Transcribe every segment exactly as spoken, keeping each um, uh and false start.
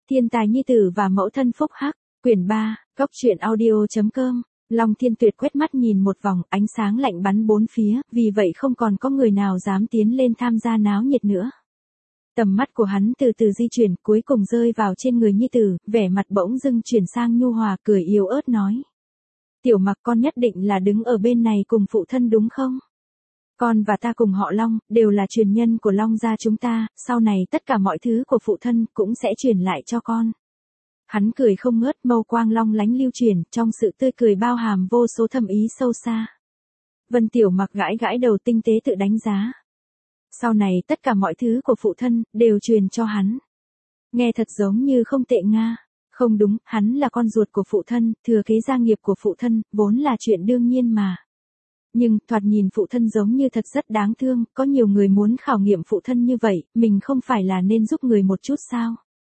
Thiên tài nhi tử và mẫu thân phúc hắc, quyển ba, góc truyện audio.com. Long Thiên Tuyệt quét mắt nhìn một vòng, ánh sáng lạnh bắn bốn phía, vì vậy không còn có người nào dám tiến lên tham gia náo nhiệt nữa. Tầm mắt của hắn từ từ di chuyển, cuối cùng rơi vào trên người nhi tử, vẻ mặt bỗng dưng chuyển sang nhu hòa, cười yếu ớt nói. Tiểu Mặc, con nhất định là đứng ở bên này cùng phụ thân đúng không? Con và ta cùng họ Long, đều là truyền nhân của Long gia chúng ta, sau này tất cả mọi thứ của phụ thân cũng sẽ truyền lại cho con. Hắn cười không ngớt, mâu quang long lánh lưu truyền, trong sự tươi cười bao hàm vô số thâm ý sâu xa. Vân Tiểu Mặc gãi gãi đầu, tinh tế tự đánh giá. Sau này tất cả mọi thứ của phụ thân, đều truyền cho hắn. Nghe thật giống như không tệ nga. Không đúng, hắn là con ruột của phụ thân, thừa kế gia nghiệp của phụ thân, vốn là chuyện đương nhiên mà. Nhưng, thoạt nhìn phụ thân giống như thật rất đáng thương, có nhiều người muốn khảo nghiệm phụ thân như vậy, mình không phải là nên giúp người một chút sao?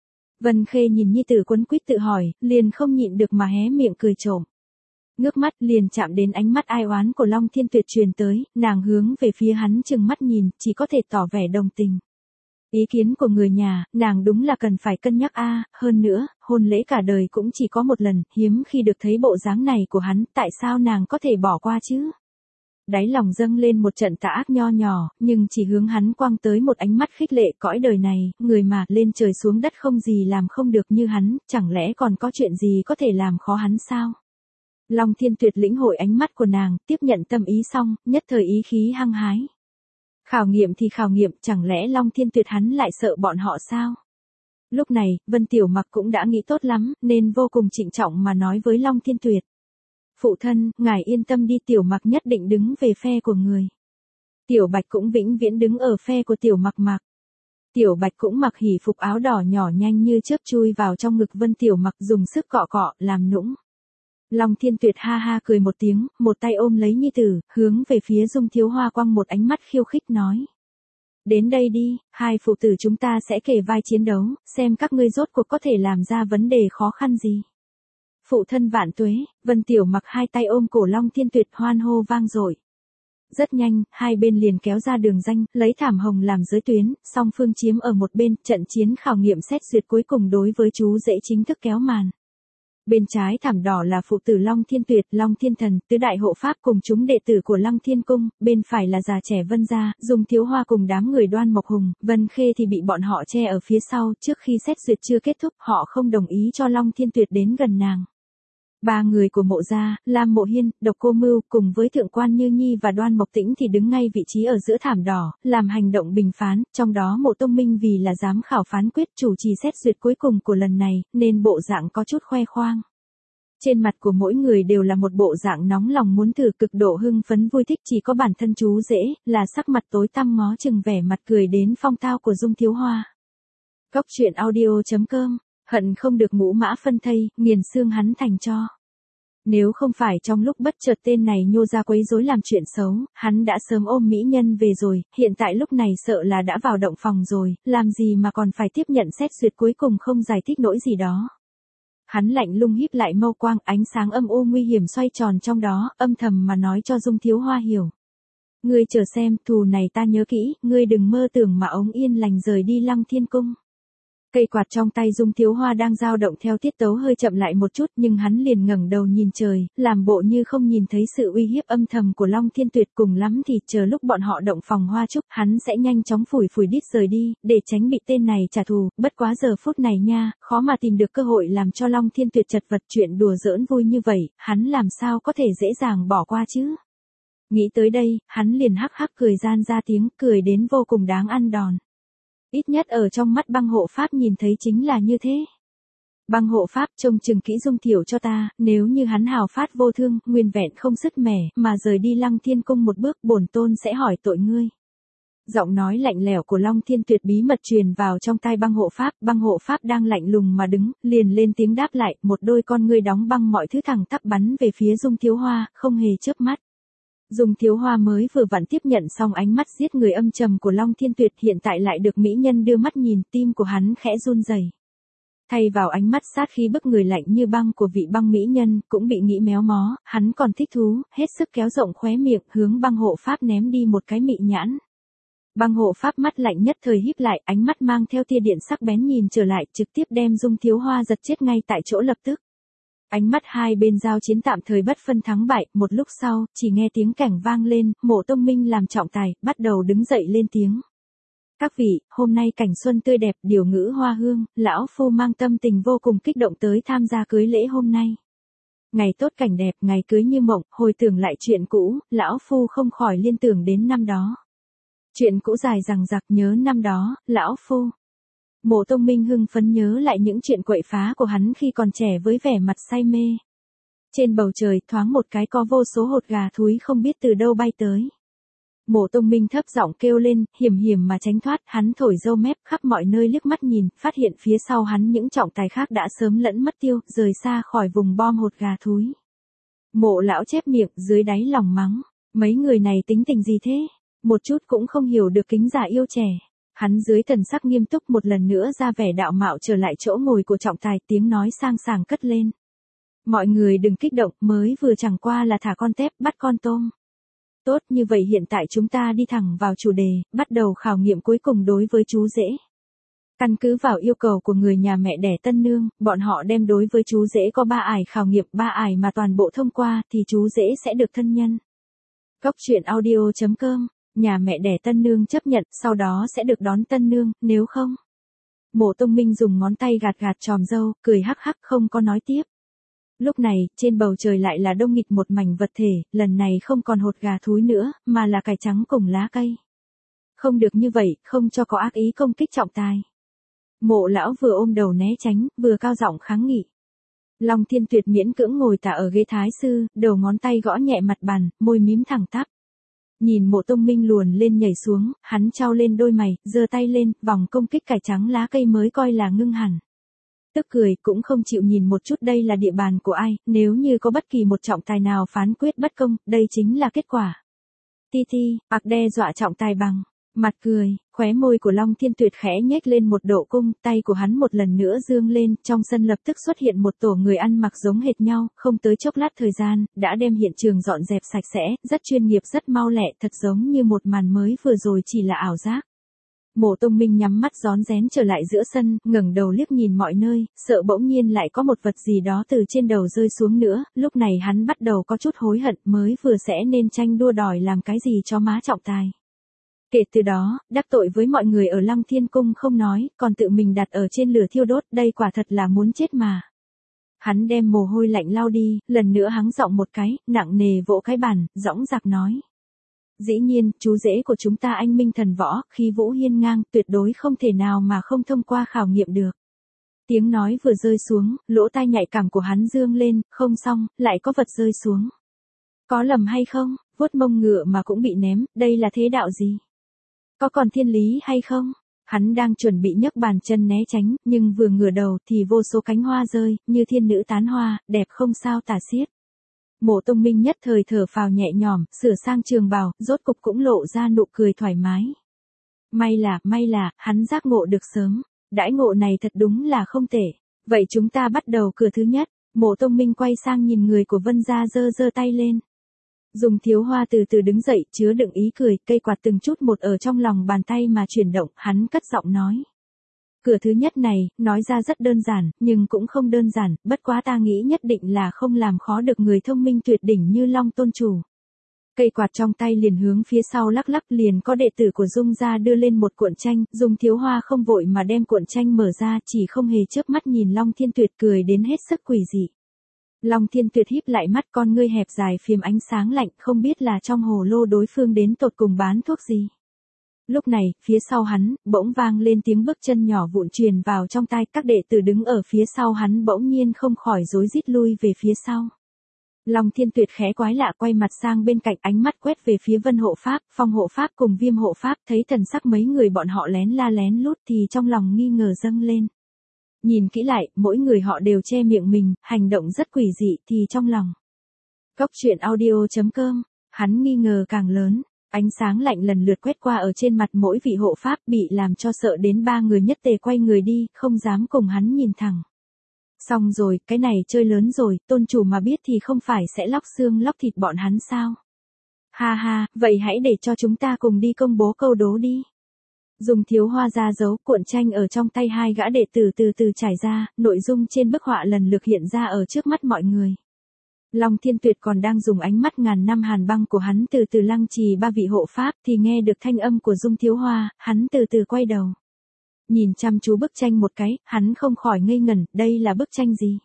Vân Khê nhìn nhi tử quấn quýt tự hỏi, liền không nhịn được mà hé miệng cười trộm. Ngước mắt liền chạm đến ánh mắt ai oán của Long Thiên Tuyệt truyền tới, nàng hướng về phía hắn chừng mắt nhìn, chỉ có thể tỏ vẻ đồng tình. Ý kiến của người nhà, nàng đúng là cần phải cân nhắc a, hơn nữa, hôn lễ cả đời cũng chỉ có một lần, hiếm khi được thấy bộ dáng này của hắn, tại sao nàng có thể bỏ qua chứ? Đáy lòng dâng lên một trận tà ác nho nhỏ, nhưng chỉ hướng hắn quăng tới một ánh mắt khích lệ, cõi đời này, người mà lên trời xuống đất không gì làm không được như hắn, chẳng lẽ còn có chuyện gì có thể làm khó hắn sao? Long Thiên Tuyệt lĩnh hội ánh mắt của nàng, tiếp nhận tâm ý xong, nhất thời ý khí hăng hái. Khảo nghiệm thì khảo nghiệm, chẳng lẽ Long Thiên Tuyệt hắn lại sợ bọn họ sao? Lúc này, Vân Tiểu Mặc cũng đã nghĩ tốt lắm, nên vô cùng trịnh trọng mà nói với Long Thiên Tuyệt. Phụ thân, ngài yên tâm đi, Tiểu Mặc nhất định đứng về phe của người. Tiểu Bạch cũng vĩnh viễn đứng ở phe của Tiểu Mặc Mặc. Tiểu Bạch cũng mặc hỉ phục áo đỏ nhỏ nhanh như chớp chui vào trong ngực Vân Tiểu Mặc, dùng sức cọ cọ, làm nũng. Long Thiên Tuyệt ha ha cười một tiếng, một tay ôm lấy nhi tử, hướng về phía Dung Thiếu Hoa quăng một ánh mắt khiêu khích nói. Đến đây đi, hai phụ tử chúng ta sẽ kề vai chiến đấu, xem các ngươi rốt cuộc có thể làm ra vấn đề khó khăn gì. Phụ thân vạn tuế, Vân Tiểu Mặc hai tay ôm cổ Long Thiên Tuyệt hoan hô vang dội. Rất nhanh, hai bên liền kéo ra đường ranh, lấy thảm hồng làm giới tuyến, song phương chiếm ở một bên, trận chiến khảo nghiệm xét duyệt cuối cùng đối với chú rể chính thức kéo màn. Bên trái thảm đỏ là phụ tử Long Thiên Tuyệt, Long Thiên Thần, tứ đại hộ pháp cùng chúng đệ tử của Long Thiên Cung, bên phải là già trẻ Vân gia, Dung Thiếu Hoa cùng đám người Đoan Mộc Hùng, Vân Khê thì bị bọn họ che ở phía sau, trước khi xét duyệt chưa kết thúc, họ không đồng ý cho Long Thiên Tuyệt đến gần nàng. Ba người của Mộ gia, Lam Mộ Hiên, Độc Cô Mưu, cùng với Thượng quan Như Nhi và Đoan Mộc Tĩnh thì đứng ngay vị trí ở giữa thảm đỏ, làm hành động bình phán, trong đó Mộ Tông Minh vì là giám khảo phán quyết chủ trì xét duyệt cuối cùng của lần này, nên bộ dạng có chút khoe khoang. Trên mặt của mỗi người đều là một bộ dạng nóng lòng muốn thử, cực độ hưng phấn vui thích, chỉ có bản thân chú rể, là sắc mặt tối tăm ngó chừng vẻ mặt cười đến phong tao của Dung Thiếu Hoa. Góc truyện audio.com, hận không được ngũ mã phân thây, nghiền xương hắn thành tro. Nếu không phải trong lúc bất chợt tên này nhô ra quấy rối làm chuyện xấu, hắn đã sớm ôm mỹ nhân về rồi, hiện tại lúc này sợ là đã vào động phòng rồi, làm gì mà còn phải tiếp nhận xét duyệt cuối cùng không giải thích nỗi gì đó. Hắn lạnh lùng híp lại mâu quang, ánh sáng âm u nguy hiểm xoay tròn trong đó, âm thầm mà nói cho Dung Thiếu Hoa hiểu. Ngươi chờ xem, thù này ta nhớ kỹ, ngươi đừng mơ tưởng mà ống yên lành rời đi Lăng Thiên Cung. Cây quạt trong tay Dung Thiếu Hoa đang dao động theo tiết tấu hơi chậm lại một chút, nhưng hắn liền ngẩng đầu nhìn trời, làm bộ như không nhìn thấy sự uy hiếp âm thầm của Long Thiên Tuyệt, cùng lắm thì chờ lúc bọn họ động phòng hoa trúc, hắn sẽ nhanh chóng phủi phủi đít rời đi, để tránh bị tên này trả thù, bất quá giờ phút này nha, khó mà tìm được cơ hội làm cho Long Thiên Tuyệt chật vật, chuyện đùa giỡn vui như vậy, hắn làm sao có thể dễ dàng bỏ qua chứ. Nghĩ tới đây, hắn liền hắc hắc cười gian ra tiếng, cười đến vô cùng đáng ăn đòn. Ít nhất ở trong mắt băng hộ pháp nhìn thấy chính là như thế. Băng hộ pháp, trông chừng kỹ Dung Thiểu cho ta, nếu như hắn hào phát vô thương, nguyên vẹn không sứt mẻ, mà rời đi Lăng Thiên Cung một bước, bổn tôn sẽ hỏi tội ngươi. Giọng nói lạnh lẽo của Long Thiên Tuyệt bí mật truyền vào trong tai băng hộ pháp, băng hộ pháp đang lạnh lùng mà đứng, liền lên tiếng đáp lại, một đôi con ngươi đóng băng mọi thứ thẳng tắp bắn về phía Dung Thiếu Hoa, không hề chớp mắt. Dung Thiếu Hoa mới vừa vặn tiếp nhận xong ánh mắt giết người âm trầm của Long Thiên Tuyệt, hiện tại lại được mỹ nhân đưa mắt nhìn, tim của hắn khẽ run rẩy. Thay vào ánh mắt sát khí bức người lạnh như băng của vị băng mỹ nhân, cũng bị nghĩ méo mó, hắn còn thích thú, hết sức kéo rộng khóe miệng, hướng băng hộ pháp ném đi một cái mị nhãn. Băng hộ pháp mắt lạnh nhất thời híp lại, ánh mắt mang theo tia điện sắc bén nhìn trở lại, trực tiếp đem Dung Thiếu Hoa giật chết ngay tại chỗ lập tức. Ánh mắt hai bên giao chiến tạm thời bất phân thắng bại, một lúc sau, chỉ nghe tiếng cảnh vang lên, Mộ Tông Minh làm trọng tài, bắt đầu đứng dậy lên tiếng. Các vị, hôm nay cảnh xuân tươi đẹp, điều ngữ hoa hương, lão phu mang tâm tình vô cùng kích động tới tham gia cưới lễ hôm nay. Ngày tốt cảnh đẹp, ngày cưới như mộng, hồi tưởng lại chuyện cũ, lão phu không khỏi liên tưởng đến năm đó. Chuyện cũ dài dằng dặc nhớ năm đó, lão phu. Mộ Tông Minh hưng phấn nhớ lại những chuyện quậy phá của hắn khi còn trẻ với vẻ mặt say mê. Trên bầu trời thoáng một cái có vô số hột gà thúi không biết từ đâu bay tới. Mộ Tông Minh thấp giọng kêu lên, hiểm hiểm mà tránh thoát, hắn thổi râu mép khắp mọi nơi liếc mắt nhìn, phát hiện phía sau hắn những trọng tài khác đã sớm lẫn mất tiêu, rời xa khỏi vùng bom hột gà thúi. Mộ lão chép miệng, dưới đáy lòng mắng, mấy người này tính tình gì thế? Một chút cũng không hiểu được kính già yêu trẻ. Hắn dưới thần sắc nghiêm túc một lần nữa ra vẻ đạo mạo trở lại chỗ ngồi của trọng tài, tiếng nói sang sảng cất lên. Mọi người đừng kích động, mới vừa chẳng qua là thả con tép bắt con tôm. Tốt, như vậy hiện tại chúng ta đi thẳng vào chủ đề, bắt đầu khảo nghiệm cuối cùng đối với chú rể. Căn cứ vào yêu cầu của người nhà mẹ đẻ tân nương, bọn họ đem đối với chú rể có ba ải khảo nghiệm, ba ải mà toàn bộ thông qua thì chú rể sẽ được thân nhân. Cốc truyện audio chấm com, nhà mẹ đẻ tân nương chấp nhận, sau đó sẽ được đón tân nương, nếu không. Mộ Tông Minh dùng ngón tay gạt gạt tròm râu, cười hắc hắc không có nói tiếp. Lúc này, trên bầu trời lại là đông nghịt một mảnh vật thể, lần này không còn hột gà thúi nữa, mà là cải trắng cùng lá cây. Không được như vậy, không cho có ác ý công kích trọng tài. Mộ lão vừa ôm đầu né tránh, vừa cao giọng kháng nghị. Long Thiên Tuyệt miễn cưỡng ngồi tả ở ghế thái sư, đầu ngón tay gõ nhẹ mặt bàn, môi mím thẳng tắp. Nhìn Mộ Tông Minh luồn lên nhảy xuống, hắn trao lên đôi mày, giơ tay lên, vòng công kích cải trắng lá cây mới coi là ngưng hẳn. Tức cười, cũng không chịu nhìn một chút đây là địa bàn của ai, nếu như có bất kỳ một trọng tài nào phán quyết bất công, đây chính là kết quả. Ti ti, ạc đe dọa trọng tài bằng, mặt cười, khóe môi của Long Thiên Tuyệt khẽ nhếch lên một độ cung, tay của hắn một lần nữa dương lên, trong sân lập tức xuất hiện một tổ người ăn mặc giống hệt nhau, không tới chốc lát thời gian, đã đem hiện trường dọn dẹp sạch sẽ, rất chuyên nghiệp rất mau lẹ, thật giống như một màn mới vừa rồi chỉ là ảo giác. Mộ Tông Minh nhắm mắt rón rén trở lại giữa sân, ngẩng đầu liếc nhìn mọi nơi, sợ bỗng nhiên lại có một vật gì đó từ trên đầu rơi xuống nữa, lúc này hắn bắt đầu có chút hối hận, mới vừa sẽ nên tranh đua đòi làm cái gì cho má trọng tài. Kể từ đó, đắc tội với mọi người ở Lăng Thiên Cung không nói, còn tự mình đặt ở trên lửa thiêu đốt, đây quả thật là muốn chết mà. Hắn đem mồ hôi lạnh lau đi, lần nữa hắng giọng một cái, nặng nề vỗ cái bàn, dõng dạc nói. Dĩ nhiên, chú rể của chúng ta anh minh thần võ, khí vũ hiên ngang, tuyệt đối không thể nào mà không thông qua khảo nghiệm được. Tiếng nói vừa rơi xuống, lỗ tai nhạy cảm của hắn dương lên, không xong, lại có vật rơi xuống. Có lầm hay không, vuốt mông ngựa mà cũng bị ném, đây là thế đạo gì? Có còn thiên lý hay không? Hắn đang chuẩn bị nhấc bàn chân né tránh, nhưng vừa ngửa đầu thì vô số cánh hoa rơi, như thiên nữ tán hoa, đẹp không sao tả xiết. Mộ Tông Minh nhất thời thở phào nhẹ nhõm, sửa sang trường bào, rốt cục cũng lộ ra nụ cười thoải mái. May là, may là, hắn giác ngộ được sớm, đãi ngộ này thật đúng là không tệ. Vậy chúng ta bắt đầu cửa thứ nhất. Mộ Tông Minh quay sang nhìn người của Vân gia giơ giơ tay lên. Dung Thiếu Hoa từ từ đứng dậy, chứa đựng ý cười, cây quạt từng chút một ở trong lòng bàn tay mà chuyển động, hắn cất giọng nói. Cửa thứ nhất này, nói ra rất đơn giản, nhưng cũng không đơn giản, bất quá ta nghĩ nhất định là không làm khó được người thông minh tuyệt đỉnh như Long Tôn Chủ. Cây quạt trong tay liền hướng phía sau lắc lắc, liền có đệ tử của Dung gia đưa lên một cuộn tranh, Dung Thiếu Hoa không vội mà đem cuộn tranh mở ra, chỉ không hề chớp mắt nhìn Long Thiên Tuyệt cười đến hết sức quỷ dị. Long Thiên Tuyệt híp lại mắt, con ngươi hẹp dài phiếm ánh sáng lạnh, không biết là trong hồ lô đối phương đến tột cùng bán thuốc gì. Lúc này, phía sau hắn, bỗng vang lên tiếng bước chân nhỏ vụn truyền vào trong tai, các đệ tử đứng ở phía sau hắn bỗng nhiên không khỏi rối rít lui về phía sau. Long Thiên Tuyệt khẽ quái lạ quay mặt sang bên cạnh, ánh mắt quét về phía Vân Hộ Pháp, Phong Hộ Pháp cùng Viêm Hộ Pháp, thấy thần sắc mấy người bọn họ lén la lén lút thì trong lòng nghi ngờ dâng lên. Nhìn kỹ lại, mỗi người họ đều che miệng mình, hành động rất quỷ dị thì trong lòng. Cốc truyện audio chấm com, hắn nghi ngờ càng lớn. Ánh sáng lạnh lần lượt quét qua ở trên mặt mỗi vị hộ pháp, bị làm cho sợ đến ba người nhất tề quay người đi, không dám cùng hắn nhìn thẳng. Xong rồi, cái này chơi lớn rồi, tôn chủ mà biết thì không phải sẽ lóc xương lóc thịt bọn hắn sao? Ha ha, vậy hãy để cho chúng ta cùng đi công bố câu đố đi. Dung Thiếu Hoa ra dấu cuộn tranh ở trong tay hai gã đệ tử từ từ trải ra, nội dung trên bức họa lần lượt hiện ra ở trước mắt mọi người. Long Thiên Tuyệt còn đang dùng ánh mắt ngàn năm hàn băng của hắn từ từ lăng trì ba vị hộ pháp thì nghe được thanh âm của Dung Thiếu Hoa, hắn từ từ quay đầu. Nhìn chăm chú bức tranh một cái, hắn không khỏi ngây ngẩn, đây là bức tranh gì?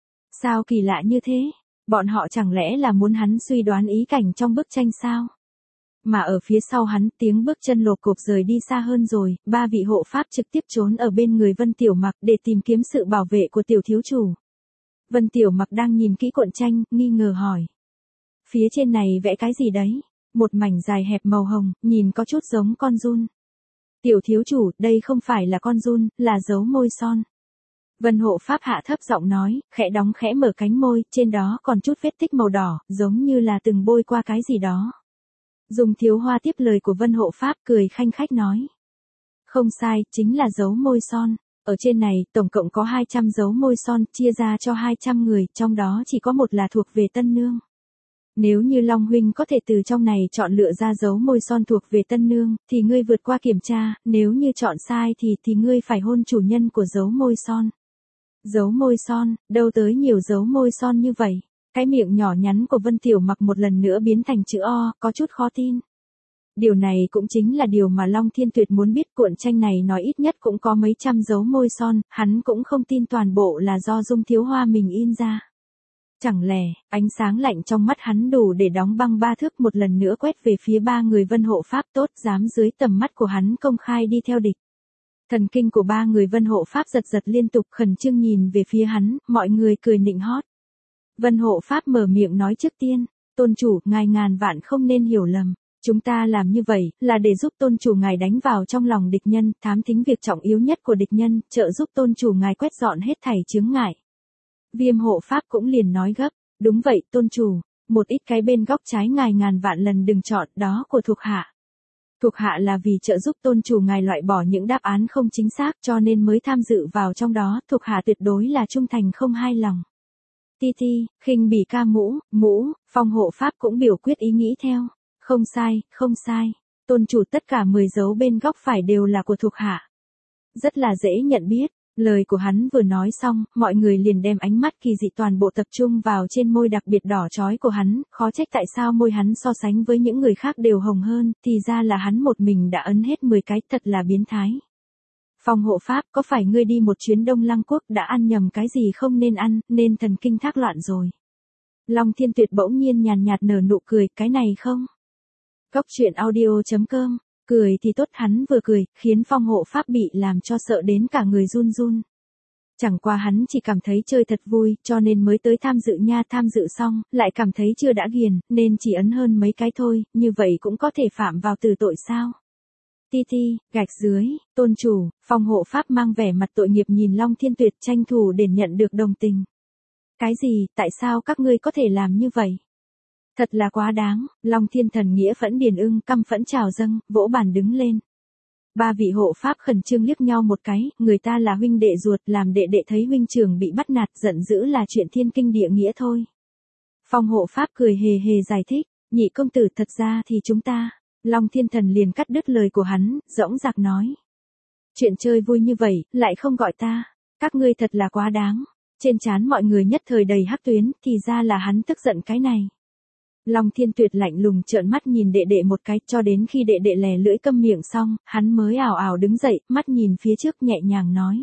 Sao kỳ lạ như thế? Bọn họ chẳng lẽ là muốn hắn suy đoán ý cảnh trong bức tranh sao? Mà ở phía sau hắn tiếng bước chân lộp cộp rời đi xa hơn rồi, ba vị hộ pháp trực tiếp trốn ở bên người Vân Tiểu Mặc để tìm kiếm sự bảo vệ của tiểu thiếu chủ. Vân Tiểu Mặc đang nhìn kỹ cuộn tranh, nghi ngờ hỏi. Phía trên này vẽ cái gì đấy? Một mảnh dài hẹp màu hồng, nhìn có chút giống con giun. Tiểu thiếu chủ, đây không phải là con giun, là dấu môi son. Vân hộ pháp hạ thấp giọng nói, khẽ đóng khẽ mở cánh môi, trên đó còn chút vết tích màu đỏ, giống như là từng bôi qua cái gì đó. Dung Thiếu Hoa tiếp lời của Vân hộ pháp cười khanh khách nói. Không sai, chính là dấu môi son. Ở trên này, tổng cộng có hai trăm dấu môi son, chia ra cho hai trăm người, trong đó chỉ có một là thuộc về Tân Nương. Nếu như Long huynh có thể từ trong này chọn lựa ra dấu môi son thuộc về Tân Nương, thì ngươi vượt qua kiểm tra, nếu như chọn sai thì thì ngươi phải hôn chủ nhân của dấu môi son. Dấu môi son, đâu tới nhiều dấu môi son như vậy? Cái miệng nhỏ nhắn của Vân Tiểu Mặc một lần nữa biến thành chữ O, có chút khó tin. Điều này cũng chính là điều mà Long Thiên Tuyệt muốn biết, cuộn tranh này nói ít nhất cũng có mấy trăm dấu môi son, hắn cũng không tin toàn bộ là do Dung Thiếu Hoa mình in ra. Chẳng lẽ, ánh sáng lạnh trong mắt hắn đủ để đóng băng ba thước, một lần nữa quét về phía ba người Vân hộ pháp, tốt dám dưới tầm mắt của hắn công khai đi theo địch. Thần kinh của ba người Vân hộ pháp giật giật liên tục, khẩn trương nhìn về phía hắn, mọi người cười nịnh hót. Vân hộ pháp mở miệng nói trước tiên, tôn chủ, ngài ngàn vạn không nên hiểu lầm. Chúng ta làm như vậy, là để giúp tôn chủ ngài đánh vào trong lòng địch nhân, thám thính việc trọng yếu nhất của địch nhân, trợ giúp tôn chủ ngài quét dọn hết thảy chướng ngại. Viêm hộ pháp cũng liền nói gấp, đúng vậy tôn chủ, một ít cái bên góc trái ngài ngàn vạn lần đừng chọn, đó của thuộc hạ. Thuộc hạ là vì trợ giúp tôn chủ ngài loại bỏ những đáp án không chính xác cho nên mới tham dự vào trong đó, thuộc hạ tuyệt đối là trung thành không hai lòng. Ti ti, khinh bỉ ca mũ, mũ, Phong hộ pháp cũng biểu quyết ý nghĩ theo. Không sai, không sai. Tôn chủ tất cả mười dấu bên góc phải đều là của thuộc hạ. Rất là dễ nhận biết. Lời của hắn vừa nói xong, mọi người liền đem ánh mắt kỳ dị toàn bộ tập trung vào trên môi đặc biệt đỏ chói của hắn, khó trách tại sao môi hắn so sánh với những người khác đều hồng hơn, thì ra là hắn một mình đã ấn hết mười cái, thật là biến thái. Phong hộ pháp, có phải ngươi đi một chuyến Đông Lăng Quốc đã ăn nhầm cái gì không nên ăn, nên thần kinh thác loạn rồi? Long Thiên Tuyệt bỗng nhiên nhàn nhạt nở nụ cười, cái này không? Cốc truyện audio chấm com, cười thì tốt, hắn vừa cười, khiến phong hộ pháp bị làm cho sợ đến cả người run run. Chẳng qua hắn chỉ cảm thấy chơi thật vui, cho nên mới tới tham dự nha, tham dự xong, lại cảm thấy chưa đã ghiền, nên chỉ ấn hơn mấy cái thôi, như vậy cũng có thể phạm vào từ tội sao? Ti ti, gạch dưới, tôn chủ, phong hộ pháp mang vẻ mặt tội nghiệp nhìn Long Thiên Tuyệt tranh thủ để nhận được đồng tình. Cái gì, tại sao các ngươi có thể làm như vậy? Thật là quá đáng, Long Thiên Thần nghĩa phẫn điền ưng căm phẫn trào dâng, vỗ bàn đứng lên. Ba vị hộ pháp khẩn trương liếc nhau một cái, người ta là huynh đệ ruột, làm đệ đệ thấy huynh trưởng bị bắt nạt, giận dữ là chuyện thiên kinh địa nghĩa thôi. Phong hộ pháp cười hề hề giải thích, nhị công tử, thật ra thì chúng ta, Long Thiên Thần liền cắt đứt lời của hắn, dõng dạc nói. Chuyện chơi vui như vậy, lại không gọi ta, các ngươi thật là quá đáng. Trên trán mọi người nhất thời đầy hắc tuyến, thì ra là hắn tức giận cái này. Long Thiên Tuyệt lạnh lùng trợn mắt nhìn đệ đệ một cái, cho đến khi đệ đệ lè lưỡi câm miệng xong, hắn mới ảo ảo đứng dậy, mắt nhìn phía trước nhẹ nhàng nói.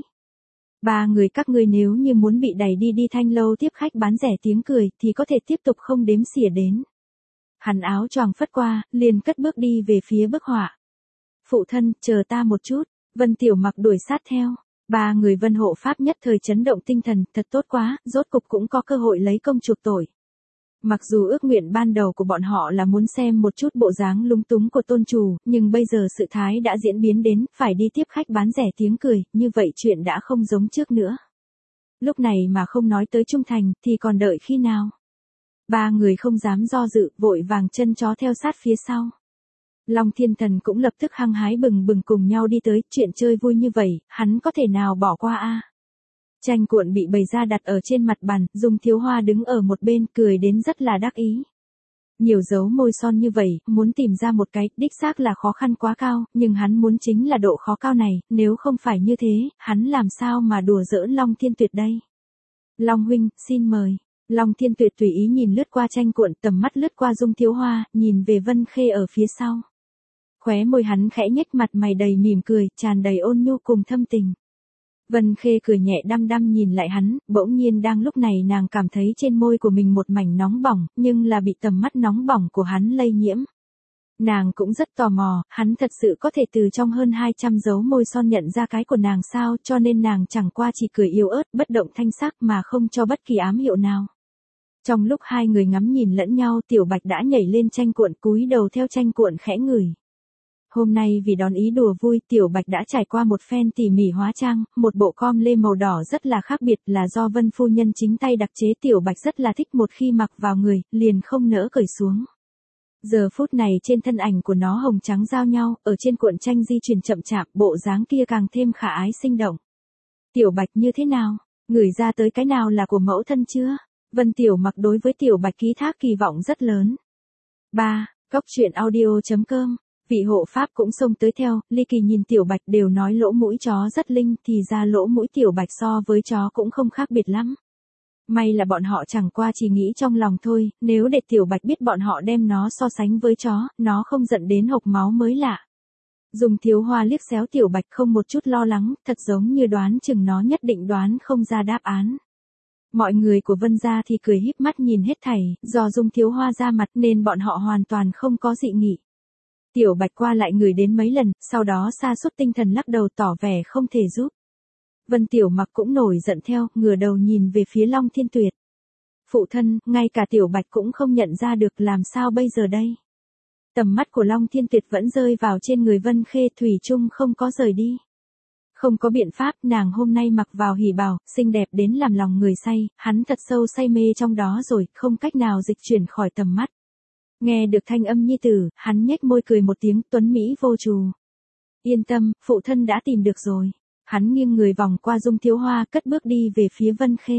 Ba người các ngươi nếu như muốn bị đẩy đi đi thanh lâu tiếp khách bán rẻ tiếng cười, thì có thể tiếp tục không đếm xỉa đến. Hắn áo choàng phất qua, liền cất bước đi về phía bức họa. Phụ thân, chờ ta một chút, Vân Tiểu Mặc đuổi sát theo. Ba người Vân hộ pháp nhất thời chấn động tinh thần, thật tốt quá, rốt cục cũng có cơ hội lấy công chuộc tội. Mặc dù ước nguyện ban đầu của bọn họ là muốn xem một chút bộ dáng lúng túng của tôn chủ, nhưng bây giờ sự thái đã diễn biến đến, phải đi tiếp khách bán rẻ tiếng cười, như vậy chuyện đã không giống trước nữa. Lúc này mà không nói tới trung thành, thì còn đợi khi nào? Ba người không dám do dự, vội vàng chân chó theo sát phía sau. Long Thiên Thần cũng lập tức hăng hái bừng bừng cùng nhau đi tới, chuyện chơi vui như vậy, hắn có thể nào bỏ qua a? Tranh cuộn bị bày ra đặt ở trên mặt bàn, Dung Thiếu Hoa đứng ở một bên cười đến rất là đắc ý. Nhiều dấu môi son như vậy, muốn tìm ra một cái, đích xác là khó khăn quá cao, nhưng hắn muốn chính là độ khó cao này, nếu không phải như thế, hắn làm sao mà đùa giỡn Long Thiên Tuyệt đây. Long huynh, xin mời. Long Thiên Tuyệt tùy ý nhìn lướt qua tranh cuộn, tầm mắt lướt qua Dung Thiếu Hoa, nhìn về Vân Khê ở phía sau. Khóe môi hắn khẽ nhếch, mặt mày đầy mỉm cười, tràn đầy ôn nhu cùng thâm tình. Vân Khê cười nhẹ đăm đăm nhìn lại hắn, bỗng nhiên đang lúc này nàng cảm thấy trên môi của mình một mảnh nóng bỏng, nhưng là bị tầm mắt nóng bỏng của hắn lây nhiễm. Nàng cũng rất tò mò, hắn thật sự có thể từ trong hơn hai trăm dấu môi son nhận ra cái của nàng sao, cho nên nàng chẳng qua chỉ cười yếu ớt, bất động thanh sắc mà không cho bất kỳ ám hiệu nào. Trong lúc hai người ngắm nhìn lẫn nhau, Tiểu Bạch đã nhảy lên tranh cuộn, cúi đầu theo tranh cuộn khẽ ngửi. Hôm nay vì đón ý đùa vui, Tiểu Bạch đã trải qua một phen tỉ mỉ hóa trang, một bộ com lê màu đỏ rất là khác biệt, là do Vân phu nhân chính tay đặc chế. Tiểu Bạch rất là thích, một khi mặc vào người, liền không nỡ cởi xuống. Giờ phút này trên thân ảnh của nó hồng trắng giao nhau, ở trên cuộn tranh di chuyển chậm chạp, bộ dáng kia càng thêm khả ái sinh động. Tiểu Bạch như thế nào? Ngửi ra tới cái nào là của mẫu thân chưa? Vân Tiểu Mặc đối với Tiểu Bạch ký thác kỳ vọng rất lớn. ba. Cốc truyện audio chấm com. Vị hộ pháp cũng xông tới theo, ly kỳ nhìn Tiểu Bạch đều nói lỗ mũi chó rất linh, thì ra lỗ mũi Tiểu Bạch so với chó cũng không khác biệt lắm. May là bọn họ chẳng qua chỉ nghĩ trong lòng thôi, nếu để Tiểu Bạch biết bọn họ đem nó so sánh với chó, nó không giận đến hộc máu mới lạ. Dung Thiếu Hoa liếc xéo Tiểu Bạch không một chút lo lắng, thật giống như đoán chừng nó nhất định đoán không ra đáp án. Mọi người của Vân gia thì cười híp mắt nhìn hết thảy, do Dung Thiếu Hoa ra mặt nên bọn họ hoàn toàn không có dị nghị. Tiểu Bạch qua lại người đến mấy lần, sau đó sa sút tinh thần lắc đầu tỏ vẻ không thể giúp. Vân Tiểu Mặc cũng nổi giận theo, ngửa đầu nhìn về phía Long Thiên Tuyệt. Phụ thân, ngay cả Tiểu Bạch cũng không nhận ra được, làm sao bây giờ đây? Tầm mắt của Long Thiên Tuyệt vẫn rơi vào trên người Vân Khê, thủy chung không có rời đi. Không có biện pháp, nàng hôm nay mặc vào hỉ bào, xinh đẹp đến làm lòng người say, hắn thật sâu say mê trong đó rồi, không cách nào dịch chuyển khỏi tầm mắt. Nghe được thanh âm nhi tử, hắn nhếch môi cười một tiếng, tuấn mỹ vô trù. Yên tâm, phụ thân đã tìm được rồi. Hắn nghiêng người vòng qua Dung Thiếu Hoa, cất bước đi về phía Vân Khê.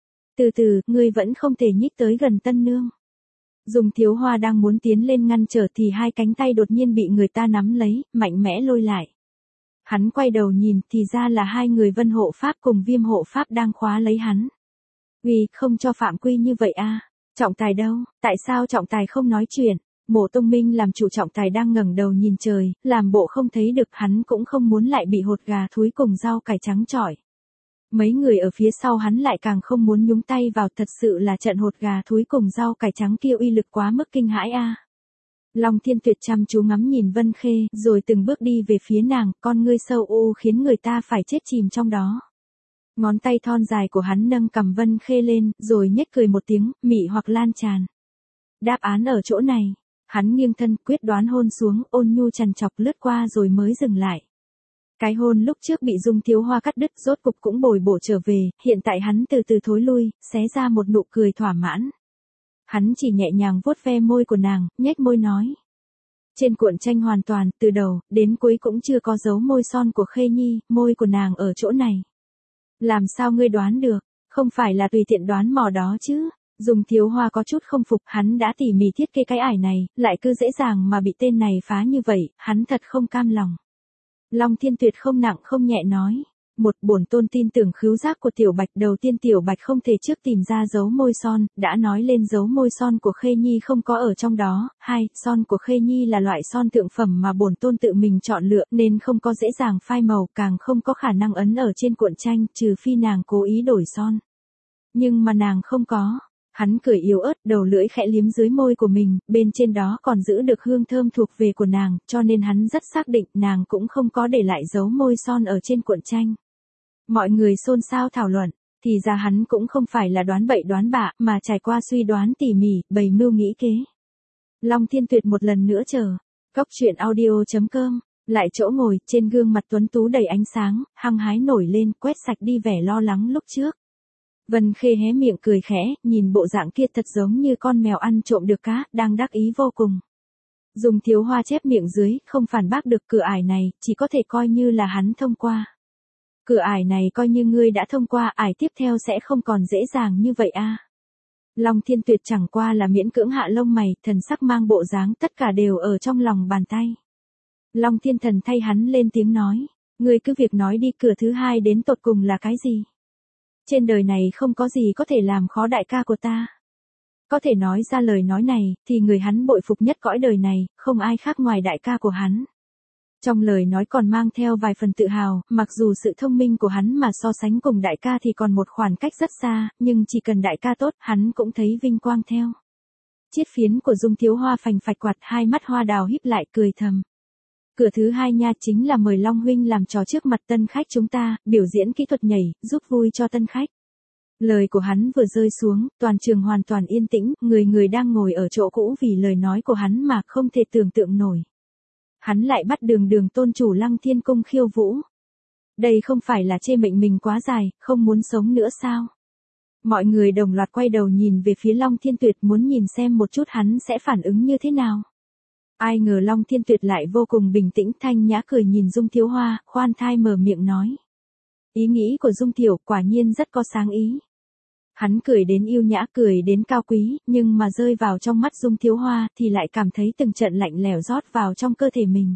Từ từ, ngươi vẫn không thể nhích tới gần tân nương. Dung Thiếu Hoa đang muốn tiến lên ngăn trở thì hai cánh tay đột nhiên bị người ta nắm lấy, mạnh mẽ lôi lại. Hắn quay đầu nhìn, thì ra là hai người Vân hộ pháp cùng Viêm hộ pháp đang khóa lấy hắn. Vì, không cho phạm quy như vậy a. Trọng tài đâu, tại sao trọng tài không nói chuyện? Mộ Tông Minh làm chủ trọng tài đang ngẩng đầu nhìn trời, làm bộ không thấy được, hắn cũng không muốn lại bị hột gà thúi cùng rau cải trắng chọi. Mấy người ở phía sau hắn lại càng không muốn nhúng tay vào, thật sự là trận hột gà thúi cùng rau cải trắng kia uy lực quá mức kinh hãi a. Long Thiên Tuyệt chăm chú ngắm nhìn Vân Khê, rồi từng bước đi về phía nàng, con ngươi sâu u khiến người ta phải chết chìm trong đó. Ngón tay thon dài của hắn nâng cầm Vân Khê lên, rồi nhếch cười một tiếng, mị hoặc lan tràn. Đáp án ở chỗ này. Hắn nghiêng thân, quyết đoán hôn xuống, ôn nhu trằn trọc lướt qua rồi mới dừng lại. Cái hôn lúc trước bị Dung Thiếu Hoa cắt đứt rốt cục cũng bồi bổ trở về, hiện tại hắn từ từ thối lui, xé ra một nụ cười thỏa mãn. Hắn chỉ nhẹ nhàng vuốt ve môi của nàng, nhếch môi nói. Trên cuộn tranh hoàn toàn, từ đầu, đến cuối cũng chưa có dấu môi son của Khê Nhi, môi của nàng ở chỗ này. Làm sao ngươi đoán được, không phải là tùy tiện đoán mò đó chứ. Dung Thiếu Hoa có chút không phục, hắn đã tỉ mỉ thiết kế cái ải này, lại cứ dễ dàng mà bị tên này phá như vậy, hắn thật không cam lòng. Long Thiên Tuyệt không nặng không nhẹ nói. Một, bổn tôn tin tưởng khứu giác của Tiểu Bạch. Đầu tiên Tiểu Bạch không thể trước tìm ra dấu môi son, đã nói lên dấu môi son của Khê Nhi không có ở trong đó. Hai, son của Khê Nhi là loại son thượng phẩm mà bổn tôn tự mình chọn lựa, nên không có dễ dàng phai màu, càng không có khả năng ấn ở trên cuộn tranh, trừ phi nàng cố ý đổi son. Nhưng mà nàng không có. Hắn cười yếu ớt, đầu lưỡi khẽ liếm dưới môi của mình, bên trên đó còn giữ được hương thơm thuộc về của nàng, cho nên hắn rất xác định nàng cũng không có để lại dấu môi son ở trên cuộn tranh. Mọi người xôn xao thảo luận, thì ra hắn cũng không phải là đoán bậy đoán bạ, mà trải qua suy đoán tỉ mỉ, bày mưu nghĩ kế. Long Thiên Tuyệt một lần nữa chờ. Cốc truyện audio chấm com. Lại chỗ ngồi, trên gương mặt tuấn tú đầy ánh sáng, hăng hái nổi lên, quét sạch đi vẻ lo lắng lúc trước. Vân Khê hé miệng cười khẽ, nhìn bộ dạng kia thật giống như con mèo ăn trộm được cá, đang đắc ý vô cùng. Dung Thiếu Hoa chép miệng dưới, không phản bác được, cửa ải này, chỉ có thể coi như là hắn thông qua. Cửa ải này coi như ngươi đã thông qua, ải tiếp theo sẽ không còn dễ dàng như vậy a. Long Thiên Tuyệt chẳng qua là miễn cưỡng hạ lông mày, thần sắc mang bộ dáng tất cả đều ở trong lòng bàn tay. Long Thiên Thần thay hắn lên tiếng nói, ngươi cứ việc nói đi, cửa thứ hai đến tột cùng là cái gì? Trên đời này không có gì có thể làm khó đại ca của ta. Có thể nói ra lời nói này, thì người hắn bội phục nhất cõi đời này, không ai khác ngoài đại ca của hắn. Trong lời nói còn mang theo vài phần tự hào, mặc dù sự thông minh của hắn mà so sánh cùng đại ca thì còn một khoảng cách rất xa, nhưng chỉ cần đại ca tốt, hắn cũng thấy vinh quang theo. Chiết phiến của Dung Thiếu Hoa phành phạch quạt, hai mắt hoa đào híp lại cười thầm. Cửa thứ hai nha chính là mời Long huynh làm trò trước mặt tân khách chúng ta, biểu diễn kỹ thuật nhảy, giúp vui cho tân khách. Lời của hắn vừa rơi xuống, toàn trường hoàn toàn yên tĩnh, người người đang ngồi ở chỗ cũ vì lời nói của hắn mà không thể tưởng tượng nổi. Hắn lại bắt đường đường tôn chủ Lăng Thiên Cung khiêu vũ. Đây không phải là chê mệnh mình quá dài, không muốn sống nữa sao? Mọi người đồng loạt quay đầu nhìn về phía Long Thiên Tuyệt, muốn nhìn xem một chút hắn sẽ phản ứng như thế nào. Ai ngờ Long Thiên Tuyệt lại vô cùng bình tĩnh, thanh nhã cười nhìn Dung Thiếu Hoa, khoan thai mở miệng nói. Ý nghĩ của Dung Tiểu quả nhiên rất có sáng ý. Hắn cười đến yêu nhã, cười đến cao quý, nhưng mà rơi vào trong mắt Dung Thiếu Hoa thì lại cảm thấy từng trận lạnh lẽo rót vào trong cơ thể mình.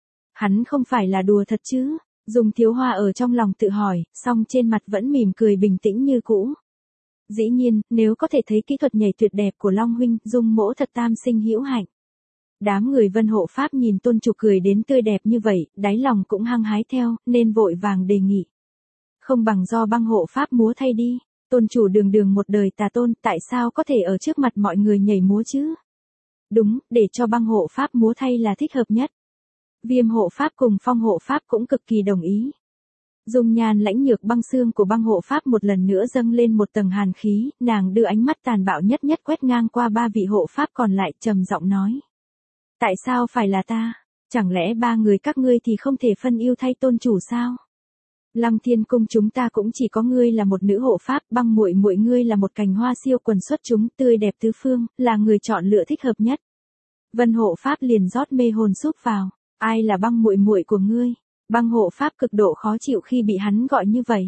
Hắn không phải là đùa thật chứ? Dung Thiếu Hoa ở trong lòng tự hỏi, song trên mặt vẫn mỉm cười bình tĩnh như cũ. Dĩ nhiên, nếu có thể thấy kỹ thuật nhảy tuyệt đẹp của Long huynh, Dung mỗ thật tam sinh hữu hạnh. Đám người Vân Hộ Pháp nhìn tôn chủ cười đến tươi đẹp như vậy, đáy lòng cũng hăng hái theo, nên vội vàng đề nghị. Không bằng do Băng Hộ Pháp múa thay đi. Tôn chủ đường đường một đời tà tôn, tại sao có thể ở trước mặt mọi người nhảy múa chứ? Đúng, để cho Băng Hộ Pháp múa thay là thích hợp nhất. Viêm Hộ Pháp cùng Phong Hộ Pháp cũng cực kỳ đồng ý. Dung nhan lãnh nhược băng xương của Băng Hộ Pháp một lần nữa dâng lên một tầng hàn khí, nàng đưa ánh mắt tàn bạo nhất nhất quét ngang qua ba vị hộ pháp còn lại, trầm giọng nói. Tại sao phải là ta? Chẳng lẽ ba người các ngươi thì không thể phân yêu thay tôn chủ sao? Lăng Thiên Cung chúng ta cũng chỉ có ngươi là một nữ hộ pháp, Băng muội muội ngươi là một cành hoa siêu quần xuất chúng, tươi đẹp tứ phương, là người chọn lựa thích hợp nhất. Vân Hộ Pháp liền rót mê hồn xúc vào, ai là Băng muội muội của ngươi? Băng Hộ Pháp cực độ khó chịu khi bị hắn gọi như vậy.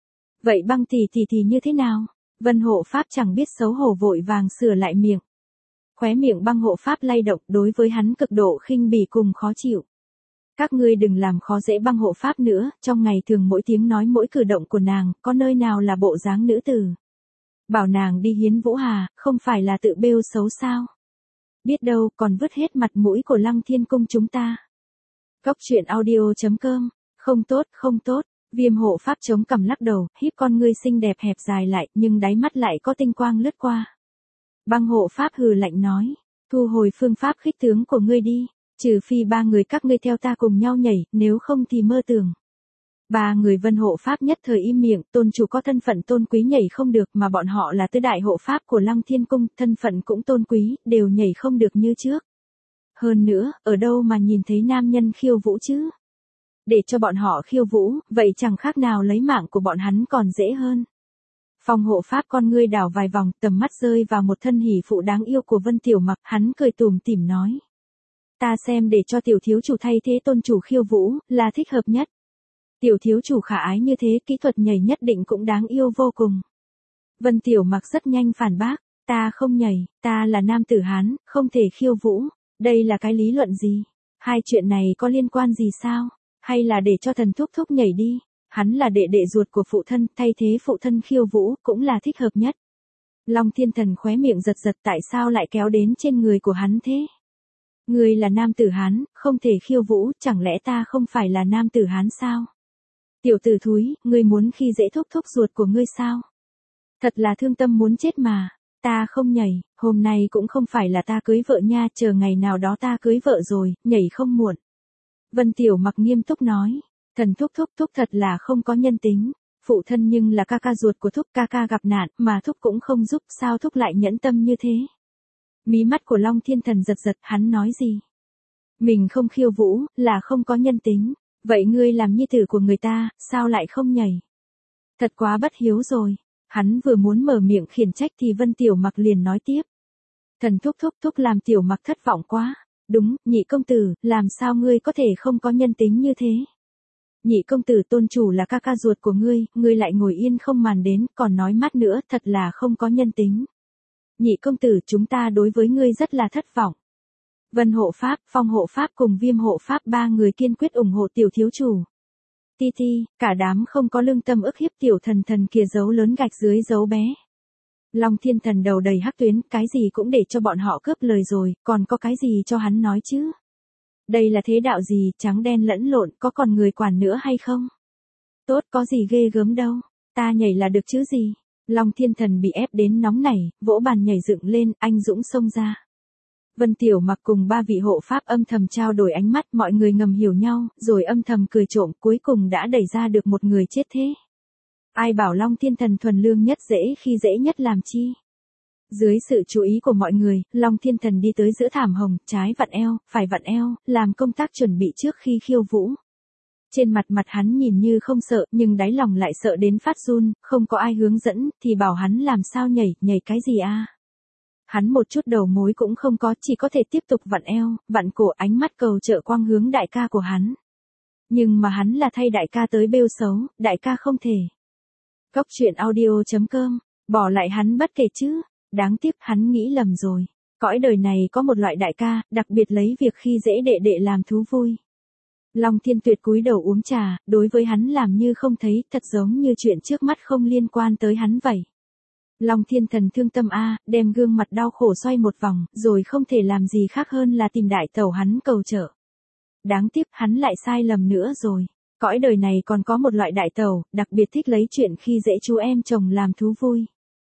Vậy Băng tỷ tỷ thì như thế nào? Vân Hộ Pháp chẳng biết xấu hổ vội vàng sửa lại miệng. Khóe miệng Băng Hộ Pháp lay động, đối với hắn cực độ khinh bỉ cùng khó chịu. Các ngươi đừng làm khó dễ Băng Hộ Pháp nữa, trong ngày thường mỗi tiếng nói mỗi cử động của nàng, có nơi nào là bộ dáng nữ tử. Bảo nàng đi hiến vũ hà, không phải là tự bêu xấu sao. Biết đâu còn vứt hết mặt mũi của Lăng Thiên Cung chúng ta. Cốc truyện audio chấm com, không tốt, không tốt, Viêm Hộ Pháp chống cằm lắc đầu, híp con ngươi xinh đẹp hẹp dài lại, nhưng đáy mắt lại có tinh quang lướt qua. Băng Hộ Pháp hừ lạnh nói, thu hồi phương pháp khích tướng của ngươi đi. Trừ phi ba người các ngươi theo ta cùng nhau nhảy, nếu không thì mơ tưởng. Ba người Vân Hộ Pháp nhất thời im miệng, tôn chủ có thân phận tôn quý nhảy không được, mà bọn họ là tứ đại hộ pháp của Lăng Thiên Cung, thân phận cũng tôn quý, đều nhảy không được như trước. Hơn nữa, ở đâu mà nhìn thấy nam nhân khiêu vũ chứ? Để cho bọn họ khiêu vũ, vậy chẳng khác nào lấy mạng của bọn hắn còn dễ hơn. Phong Hộ Pháp con ngươi đảo vài vòng, tầm mắt rơi vào một thân hỷ phụ đáng yêu của Vân Tiểu Mặc, hắn cười tủm tỉm nói. Ta xem để cho tiểu thiếu chủ thay thế tôn chủ khiêu vũ, là thích hợp nhất. Tiểu thiếu chủ khả ái như thế, kỹ thuật nhảy nhất định cũng đáng yêu vô cùng. Vân Tiểu Mặc rất nhanh phản bác, ta không nhảy, ta là nam tử Hán, không thể khiêu vũ. Đây là cái lý luận gì? Hai chuyện này có liên quan gì sao? Hay là để cho thần thúc thúc nhảy đi? Hắn là đệ đệ ruột của phụ thân, thay thế phụ thân khiêu vũ, cũng là thích hợp nhất. Long Thiên Thần khóe miệng giật giật, tại sao lại kéo đến trên người của hắn thế? Ngươi là nam tử Hán, không thể khiêu vũ, chẳng lẽ ta không phải là nam tử Hán sao? Tiểu tử thúi, ngươi muốn khi dễ thúc thúc ruột của ngươi sao? Thật là thương tâm muốn chết mà, ta không nhảy, hôm nay cũng không phải là ta cưới vợ nha, chờ ngày nào đó ta cưới vợ rồi, nhảy không muộn. Vân Tiểu Mặc nghiêm túc nói, thần thúc thúc thúc thật là không có nhân tính, phụ thân nhưng là ca ca ruột của thúc, ca ca gặp nạn, mà thúc cũng không giúp, sao thúc lại nhẫn tâm như thế? Mí mắt của Long Thiên Thần giật giật, hắn nói gì? Mình không khiêu vũ, là không có nhân tính. Vậy ngươi làm nhi tử của người ta, sao lại không nhảy? Thật quá bất hiếu rồi. Hắn vừa muốn mở miệng khiển trách thì Vân Tiểu Mặc liền nói tiếp. Thần thúc thúc thúc làm Tiểu Mặc thất vọng quá. Đúng, nhị công tử, làm sao ngươi có thể không có nhân tính như thế? Nhị công tử tôn chủ là ca ca ruột của ngươi, ngươi lại ngồi yên không màn đến, còn nói mát nữa, thật là không có nhân tính. nhị công tử chúng ta đối với ngươi rất là thất vọng. Vân hộ pháp, Phong hộ pháp cùng Viêm hộ pháp ba người kiên quyết ủng hộ tiểu thiếu chủ. Ti ti, cả đám không có lương tâm ức hiếp tiểu thần thần kia giấu lớn gạch dưới giấu bé. Long Thiên Thần đầu đầy hắc tuyến, cái gì cũng để cho bọn họ cướp lời rồi, còn có cái gì cho hắn nói chứ? Đây là thế đạo gì, trắng đen lẫn lộn, có còn người quản nữa hay không? Tốt, có gì ghê gớm đâu, ta nhảy là được chứ gì? Long Thiên Thần bị ép đến nóng nảy, vỗ bàn nhảy dựng lên, anh dũng xông ra. Vân Tiểu Mặc cùng ba vị hộ pháp âm thầm trao đổi ánh mắt, mọi người ngầm hiểu nhau, rồi âm thầm cười trộm, cuối cùng đã đẩy ra được một người chết thế. Ai bảo Long Thiên Thần thuần lương nhất dễ khi dễ nhất làm chi. Dưới sự chú ý của mọi người, Long Thiên Thần đi tới giữa thảm hồng, trái vặn eo, phải vặn eo, làm công tác chuẩn bị trước khi khiêu vũ. Trên mặt mặt hắn nhìn như không sợ, nhưng đáy lòng lại sợ đến phát run, không có ai hướng dẫn, thì bảo hắn làm sao nhảy, nhảy cái gì a? Hắn một chút đầu mối cũng không có, chỉ có thể tiếp tục vặn eo, vặn cổ, ánh mắt cầu trợ quang hướng đại ca của hắn. Nhưng mà hắn là thay đại ca tới bêu xấu, đại ca không thể. Cốc truyện audio chấm com, bỏ lại hắn bất kể chứ, đáng tiếc hắn nghĩ lầm rồi. Cõi đời này có một loại đại ca, đặc biệt lấy việc khi dễ đệ đệ làm thú vui. Long Thiên Tuyệt cúi đầu uống trà, đối với hắn làm như không thấy, thật giống như chuyện trước mắt không liên quan tới hắn vậy. Long Thiên Thần thương tâm a, đem gương mặt đau khổ xoay một vòng, rồi không thể làm gì khác hơn là tìm đại tẩu hắn cầu trợ. Đáng tiếc hắn lại sai lầm nữa rồi. Cõi đời này còn có một loại đại tẩu, đặc biệt thích lấy chuyện khi dễ chú em chồng làm thú vui.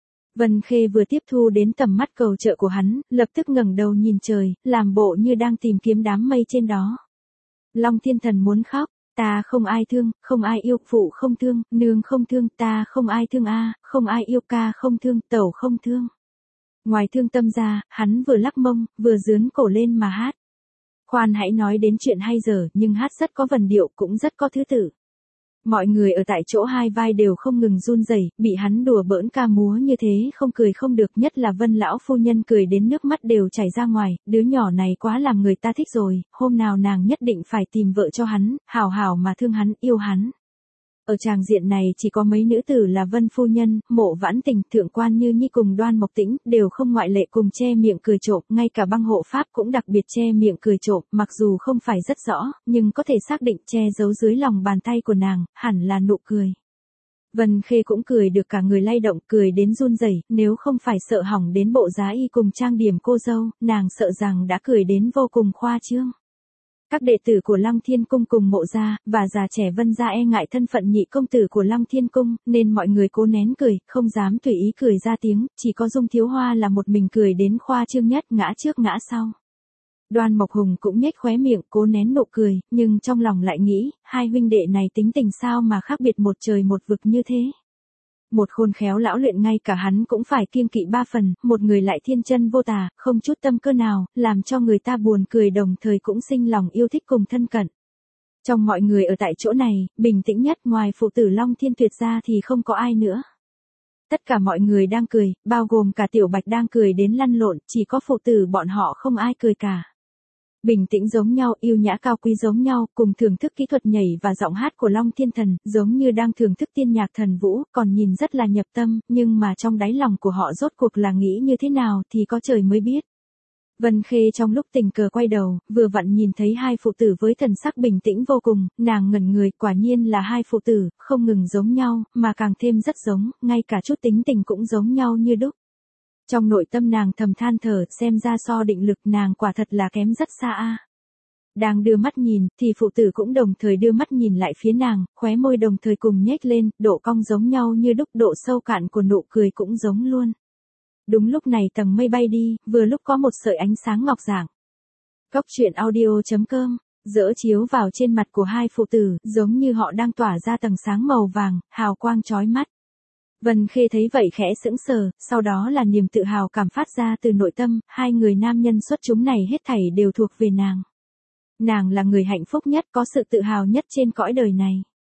Vân Khê vừa tiếp thu đến tầm mắt cầu trợ của hắn, lập tức ngẩng đầu nhìn trời, làm bộ như đang tìm kiếm đám mây trên đó. Long Thiên Thần muốn khóc, ta không ai thương, không ai yêu, phụ không thương, nương không thương, ta không ai thương a, không ai yêu, ca không thương, tẩu không thương. Ngoài thương tâm ra, hắn vừa lắc mông, vừa dướn cổ lên mà hát. Khoan hãy nói đến chuyện hay giờ, nhưng hát rất có vần điệu, cũng rất có thứ tự. Mọi người ở tại chỗ hai vai đều không ngừng run rẩy, bị hắn đùa bỡn ca múa như thế không cười không được, nhất là Vân lão phu nhân cười đến nước mắt đều chảy ra ngoài, đứa nhỏ này quá làm người ta thích rồi, hôm nào nàng nhất định phải tìm vợ cho hắn, hảo hảo mà thương hắn, yêu hắn. Ở tràng diện này chỉ có mấy nữ tử là Vân phu nhân, Mộ Vãn Tình, Thượng quan Như Nhi cùng Đoan Mộc Tĩnh, đều không ngoại lệ cùng che miệng cười trộm, ngay cả Băng hộ pháp cũng đặc biệt che miệng cười trộm, mặc dù không phải rất rõ, nhưng có thể xác định che giấu dưới lòng bàn tay của nàng, hẳn là nụ cười. Vân Khê cũng cười được cả người lay động, cười đến run rẩy, nếu không phải sợ hỏng đến bộ giá y cùng trang điểm cô dâu, nàng sợ rằng đã cười đến vô cùng khoa trương. Các đệ tử của Lăng Thiên Cung cùng Mộ gia, và già trẻ Vân gia e ngại thân phận nhị công tử của Lăng Thiên Cung, nên mọi người cố nén cười, không dám tùy ý cười ra tiếng, chỉ có Dung Thiếu Hoa là một mình cười đến khoa trương nhất, ngã trước ngã sau. Đoan Mộc Hùng cũng nhếch khóe miệng, cố nén nụ cười, nhưng trong lòng lại nghĩ, hai huynh đệ này tính tình sao mà khác biệt một trời một vực như thế. Một khôn khéo lão luyện ngay cả hắn cũng phải kiêng kỵ ba phần, một người lại thiên chân vô tà, không chút tâm cơ nào, làm cho người ta buồn cười đồng thời cũng sinh lòng yêu thích cùng thân cận. Trong mọi người ở tại chỗ này, bình tĩnh nhất ngoài phụ tử Long Thiên Tuyệt ra thì không có ai nữa. Tất cả mọi người đang cười, bao gồm cả Tiểu Bạch đang cười đến lăn lộn, chỉ có phụ tử bọn họ không ai cười cả. Bình tĩnh giống nhau, yêu nhã cao quý giống nhau, cùng thưởng thức kỹ thuật nhảy và giọng hát của Long Thiên Thần, giống như đang thưởng thức tiên nhạc thần vũ, còn nhìn rất là nhập tâm, nhưng mà trong đáy lòng của họ rốt cuộc là nghĩ như thế nào thì có trời mới biết. Vân Khê trong lúc tình cờ quay đầu, vừa vặn nhìn thấy hai phụ tử với thần sắc bình tĩnh vô cùng, nàng ngẩn người, quả nhiên là hai phụ tử, không ngừng giống nhau, mà càng thêm rất giống, ngay cả chút tính tình cũng giống nhau như đúc. Trong nội tâm nàng thầm than thở, xem ra so định lực nàng quả thật là kém rất xa a. Đang đưa mắt nhìn, thì phụ tử cũng đồng thời đưa mắt nhìn lại phía nàng, khóe môi đồng thời cùng nhếch lên, độ cong giống nhau như đúc, độ sâu cạn của nụ cười cũng giống luôn. Đúng lúc này tầng mây bay đi, vừa lúc có một sợi ánh sáng ngọc dạng. Cốc truyện audio chấm com, dỡ chiếu vào trên mặt của hai phụ tử, giống như họ đang tỏa ra tầng sáng màu vàng, hào quang chói mắt. Vân Khê thấy vậy khẽ sững sờ, sau đó là niềm tự hào cảm phát ra từ nội tâm, hai người nam nhân xuất chúng này hết thảy đều thuộc về nàng. Nàng là người hạnh phúc nhất, có sự tự hào nhất trên cõi đời này.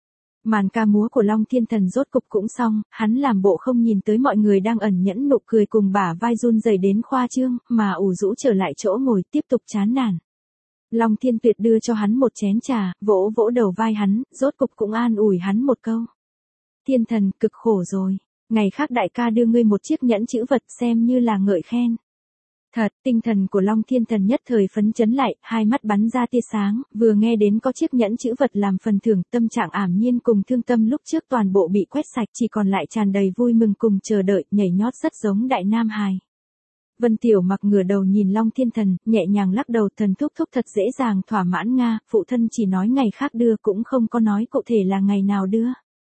Màn ca múa của Long Thiên Thần rốt cục cũng xong, hắn làm bộ không nhìn tới mọi người đang ẩn nhẫn nụ cười cùng bả vai run rẩy đến khoa trương, mà ủ rũ trở lại chỗ ngồi tiếp tục chán nản. Long Thiên Tuyệt đưa cho hắn một chén trà, vỗ vỗ đầu vai hắn, rốt cục cũng an ủi hắn một câu. Thiên thần, cực khổ rồi. Ngày khác đại ca đưa ngươi một chiếc nhẫn chữ vật xem như là ngợi khen. Thật, tinh thần của Long Thiên Thần nhất thời phấn chấn lại, hai mắt bắn ra tia sáng, vừa nghe đến có chiếc nhẫn chữ vật làm phần thưởng, tâm trạng ảm nhiên cùng thương tâm lúc trước toàn bộ bị quét sạch, chỉ còn lại tràn đầy vui mừng cùng chờ đợi, nhảy nhót rất giống đại nam hài. Vân Tiểu Mặc ngửa đầu nhìn Long Thiên Thần, nhẹ nhàng lắc đầu, thần thúc thúc thật dễ dàng thỏa mãn nga, phụ thân chỉ nói ngày khác đưa cũng không có nói cụ thể là ngày nào đưa.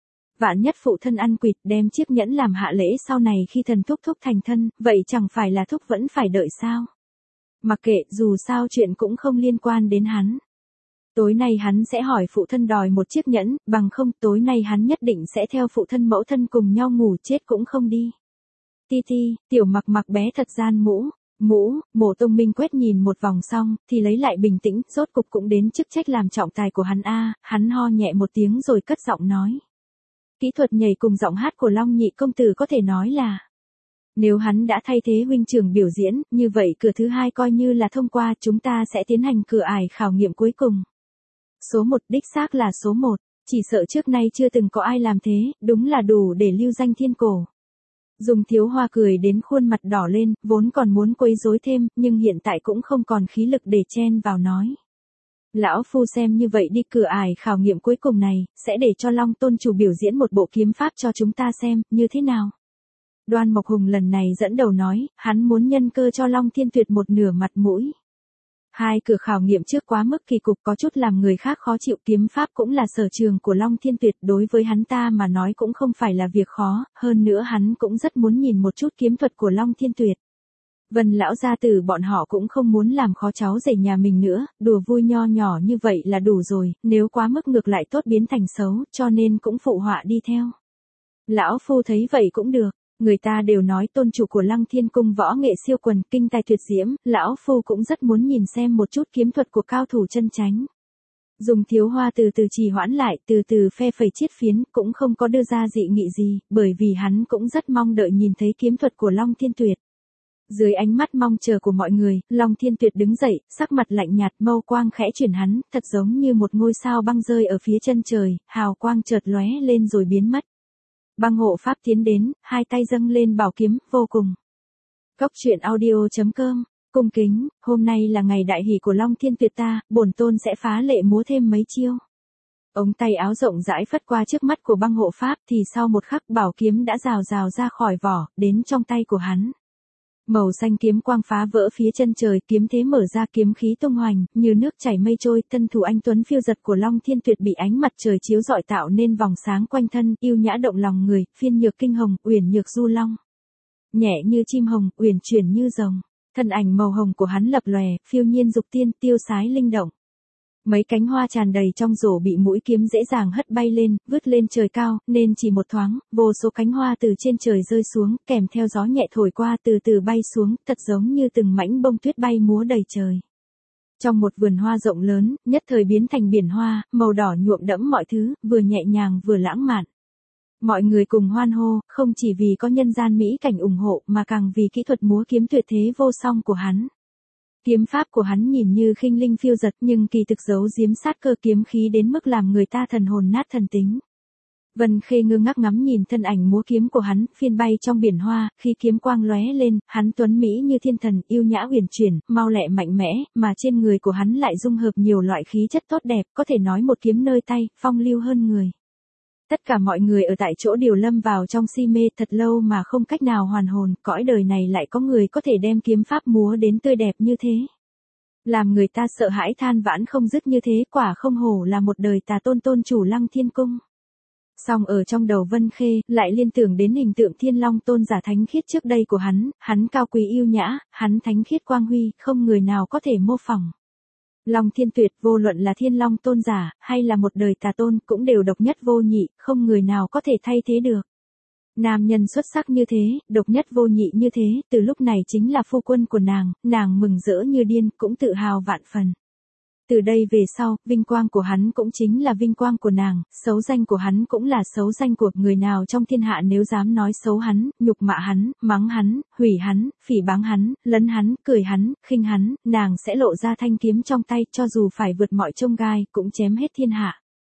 Vạn nhất phụ thân ăn quỵt đem chiếc nhẫn làm hạ lễ sau này khi thần thúc thúc thành thân, vậy chẳng phải là thúc vẫn phải đợi sao? Mặc kệ, dù sao chuyện cũng không liên quan đến hắn. Tối nay hắn sẽ hỏi phụ thân đòi một chiếc nhẫn, bằng không tối nay hắn nhất định sẽ theo phụ thân mẫu thân cùng nhau ngủ chết cũng không đi. Ti ti, Tiểu Mặc mặc bé thật gian mũ. Mũ, Mộ Tông Minh quét nhìn một vòng xong, thì lấy lại bình tĩnh, rốt cục cũng đến chức trách làm trọng tài của hắn a, hắn ho nhẹ một tiếng rồi cất giọng nói. Kỹ thuật nhảy cùng giọng hát của Long nhị công tử có thể nói là, nếu hắn đã thay thế huynh trưởng biểu diễn, như vậy cửa thứ hai coi như là thông qua, chúng ta sẽ tiến hành cửa ải khảo nghiệm cuối cùng. Số một đích xác là số một, chỉ sợ trước nay chưa từng có ai làm thế, đúng là đủ để lưu danh thiên cổ. Dùng Thiếu Hoa cười đến khuôn mặt đỏ lên, vốn còn muốn quấy rối thêm, nhưng hiện tại cũng không còn khí lực để chen vào nói. Lão phu xem như vậy đi, cửa ải khảo nghiệm cuối cùng này, sẽ để cho Long tôn chủ biểu diễn một bộ kiếm pháp cho chúng ta xem, như thế nào? Đoan Mộc Hùng lần này dẫn đầu nói, hắn muốn nhân cơ cho Long Thiên Tuyệt một nửa mặt mũi. Hai cửa khảo nghiệm trước quá mức kỳ cục, có chút làm người khác khó chịu, kiếm pháp cũng là sở trường của Long Thiên Tuyệt, đối với hắn ta mà nói cũng không phải là việc khó, hơn nữa hắn cũng rất muốn nhìn một chút kiếm thuật của Long Thiên Tuyệt. Vân lão gia tử bọn họ cũng không muốn làm khó cháu rể nhà mình nữa, đùa vui nho nhỏ như vậy là đủ rồi, nếu quá mức ngược lại tốt biến thành xấu, cho nên cũng phụ họa đi theo. Lão phu thấy vậy cũng được, người ta đều nói tôn chủ của Lăng Thiên Cung võ nghệ siêu quần, kinh tài tuyệt diễm, lão phu cũng rất muốn nhìn xem một chút kiếm thuật của cao thủ chân chánh. Dùng Thiếu Hoa từ từ trì hoãn lại, từ từ phe phẩy chiết phiến, cũng không có đưa ra dị nghị gì, bởi vì hắn cũng rất mong đợi nhìn thấy kiếm thuật của Long Thiên Tuyệt. Dưới ánh mắt mong chờ của mọi người, Long Thiên Tuyệt đứng dậy, sắc mặt lạnh nhạt, mâu quang khẽ chuyển hắn, thật giống như một ngôi sao băng rơi ở phía chân trời, hào quang chợt lóe lên rồi biến mất. Băng hộ pháp tiến đến, hai tay dâng lên bảo kiếm, vô cùng. Góc truyện audio chấm com, cung kính, hôm nay là ngày đại hỷ của Long Thiên Tuyệt ta, bổn tôn sẽ phá lệ múa thêm mấy chiêu. Ống tay áo rộng rãi phất qua trước mắt của băng hộ pháp thì sau một khắc bảo kiếm đã rào rào ra khỏi vỏ, đến trong tay của hắn. Màu xanh kiếm quang phá vỡ phía chân trời, kiếm thế mở ra, kiếm khí tung hoành, như nước chảy mây trôi, thân thủ anh tuấn phiêu giật của Long Thiên Tuyệt bị ánh mặt trời chiếu rọi tạo nên vòng sáng quanh thân, yêu nhã động lòng người, phiên nhược kinh hồng, uyển nhược du long. Nhẹ như chim hồng, uyển chuyển như rồng, thân ảnh màu hồng của hắn lập lòe, phiêu nhiên dục tiên, tiêu sái linh động. Mấy cánh hoa tràn đầy trong rổ bị mũi kiếm dễ dàng hất bay lên, vứt lên trời cao, nên chỉ một thoáng, vô số cánh hoa từ trên trời rơi xuống, kèm theo gió nhẹ thổi qua từ từ bay xuống, thật giống như từng mảnh bông tuyết bay múa đầy trời. Trong một vườn hoa rộng lớn, nhất thời biến thành biển hoa, màu đỏ nhuộm đẫm mọi thứ, vừa nhẹ nhàng vừa lãng mạn. Mọi người cùng hoan hô, không chỉ vì có nhân gian mỹ cảnh ủng hộ, mà càng vì kỹ thuật múa kiếm tuyệt thế vô song của hắn. Kiếm pháp của hắn nhìn như khinh linh phiêu dật nhưng kỳ thực giấu giếm sát cơ, kiếm khí đến mức làm người ta thần hồn nát thần tính. Vân Khê ngơ ngác ngắm nhìn thân ảnh múa kiếm của hắn, phiên bay trong biển hoa, khi kiếm quang lóe lên, hắn tuấn mỹ như thiên thần, yêu nhã uyển chuyển, mau lẹ mạnh mẽ, mà trên người của hắn lại dung hợp nhiều loại khí chất tốt đẹp, có thể nói một kiếm nơi tay, phong lưu hơn người. Tất cả mọi người ở tại chỗ đều lâm vào trong si mê, thật lâu mà không cách nào hoàn hồn, cõi đời này lại có người có thể đem kiếm pháp múa đến tươi đẹp như thế. Làm người ta sợ hãi than vãn không dứt như thế, quả không hổ là một đời tà tôn tôn chủ Lăng Thiên Cung. Song ở trong đầu Vân Khê, lại liên tưởng đến hình tượng Thiên Long tôn giả thánh khiết trước đây của hắn, hắn cao quý yêu nhã, hắn thánh khiết quang huy, không người nào có thể mô phỏng. Long Thiên Tuyệt vô luận là Thiên Long tôn giả, hay là một đời tà tôn, cũng đều độc nhất vô nhị, không người nào có thể thay thế được. Nam nhân xuất sắc như thế, độc nhất vô nhị như thế, từ lúc này chính là phu quân của nàng, nàng mừng rỡ như điên, cũng tự hào vạn phần. Từ đây về sau, vinh quang của hắn cũng chính là vinh quang của nàng, xấu danh của hắn cũng là xấu danh của người nào trong thiên hạ nếu dám nói xấu hắn, nhục mạ hắn, mắng hắn, hủy hắn, phỉ báng hắn, lấn hắn, cười hắn, khinh hắn, nàng sẽ lộ ra thanh kiếm trong tay, cho dù phải vượt mọi chông gai, cũng chém hết thiên hạ.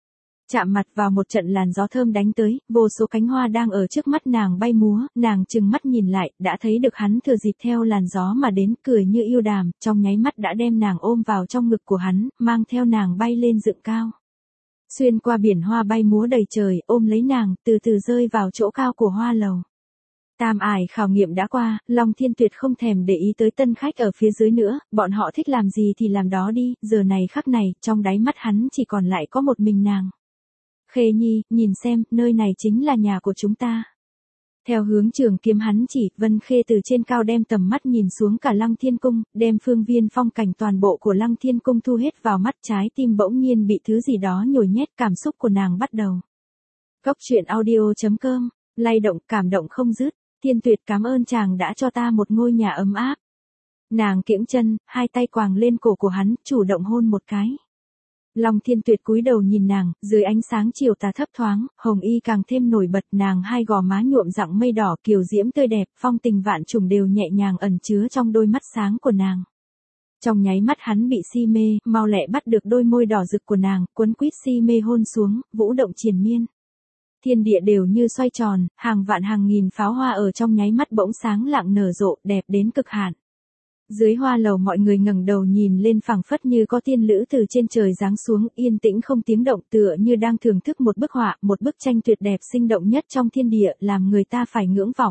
Chạm mặt vào một trận làn gió thơm đánh tới, vô số cánh hoa đang ở trước mắt nàng bay múa, nàng trừng mắt nhìn lại, đã thấy được hắn thừa dịp theo làn gió mà đến, cười như yêu đàm, trong nháy mắt đã đem nàng ôm vào trong ngực của hắn, mang theo nàng bay lên dựng cao. Xuyên qua biển hoa bay múa đầy trời, ôm lấy nàng, từ từ rơi vào chỗ cao của hoa lầu. Tam ải khảo nghiệm đã qua, Long Thiên Tuyệt không thèm để ý tới tân khách ở phía dưới nữa, bọn họ thích làm gì thì làm đó đi, giờ này khắc này, trong đáy mắt hắn chỉ còn lại có một mình nàng. Khê Nhi, nhìn xem, nơi này chính là nhà của chúng ta. Theo hướng trường kiếm hắn chỉ, Vân Khê từ trên cao đem tầm mắt nhìn xuống cả Lăng Thiên Cung, đem phương viên phong cảnh toàn bộ của Lăng Thiên Cung thu hết vào mắt, trái tim bỗng nhiên bị thứ gì đó nhồi nhét, cảm xúc của nàng bắt đầu. Cốc truyện audio chấm com, lay động, cảm động không dứt. Thiên Tuyệt, cảm ơn chàng đã cho ta một ngôi nhà ấm áp. Nàng kiễng chân, hai tay quàng lên cổ của hắn, chủ động hôn một cái. Long Thiên Tuyệt cúi đầu nhìn nàng, dưới ánh sáng chiều tà thấp thoáng, hồng y càng thêm nổi bật, nàng hai gò má nhuộm dạng mây đỏ kiều diễm tươi đẹp, phong tình vạn trùng đều nhẹ nhàng ẩn chứa trong đôi mắt sáng của nàng. Trong nháy mắt hắn bị si mê, mau lẹ bắt được đôi môi đỏ rực của nàng, quấn quýt si mê hôn xuống, vũ động triền miên. Thiên địa đều như xoay tròn, hàng vạn hàng nghìn pháo hoa ở trong nháy mắt bỗng sáng lạng nở rộ, đẹp đến cực hạn. Dưới hoa lầu mọi người ngẩng đầu nhìn lên, phảng phất như có tiên lữ từ trên trời giáng xuống, yên tĩnh không tiếng động, tựa như đang thưởng thức một bức họa, một bức tranh tuyệt đẹp sinh động nhất trong thiên địa, làm người ta phải ngưỡng vọng.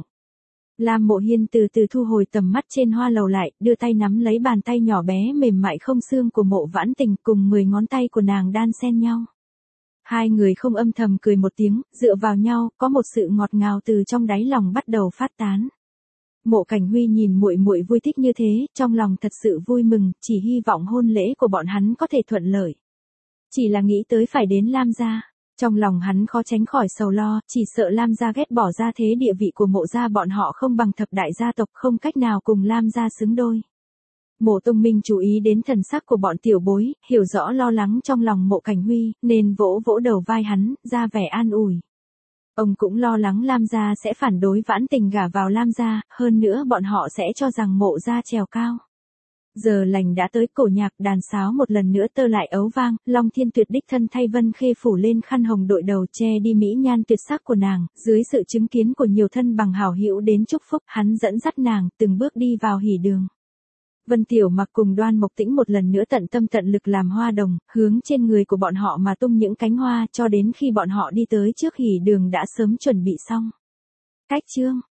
Lam Mộ Hiên từ từ thu hồi tầm mắt trên hoa lầu lại, đưa tay nắm lấy bàn tay nhỏ bé mềm mại không xương của Mộ Vãn Tình, cùng mười ngón tay của nàng đan xen nhau. Hai người không âm thầm cười một tiếng, dựa vào nhau, có một sự ngọt ngào từ trong đáy lòng bắt đầu phát tán. Mộ Cảnh Huy nhìn muội muội vui thích như thế, trong lòng thật sự vui mừng, chỉ hy vọng hôn lễ của bọn hắn có thể thuận lợi. Chỉ là nghĩ tới phải đến Lam gia, trong lòng hắn khó tránh khỏi sầu lo, chỉ sợ Lam gia ghét bỏ gia thế địa vị của Mộ gia bọn họ không bằng thập đại gia tộc, không cách nào cùng Lam gia xứng đôi. Mộ Tông Minh chú ý đến thần sắc của bọn tiểu bối, hiểu rõ lo lắng trong lòng Mộ Cảnh Huy, nên vỗ vỗ đầu vai hắn, ra vẻ an ủi. Ông cũng lo lắng Lam gia sẽ phản đối Vãn Tình gả vào Lam gia, hơn nữa bọn họ sẽ cho rằng Mộ gia trèo cao. Giờ lành đã tới, cổ nhạc đàn sáo một lần nữa tơ lại ấu vang, Long Thiên Tuyệt đích thân thay Vân Khê phủ lên khăn hồng đội đầu, che đi mỹ nhan tuyệt sắc của nàng, dưới sự chứng kiến của nhiều thân bằng hảo hữu đến chúc phúc, hắn dẫn dắt nàng từng bước đi vào hỉ đường. Vân Tiểu Mặc cùng Đoan Mộc Tĩnh một lần nữa tận tâm tận lực làm hoa đồng, hướng trên người của bọn họ mà tung những cánh hoa, cho đến khi bọn họ đi tới trước hỉ đường đã sớm chuẩn bị xong. Cách chương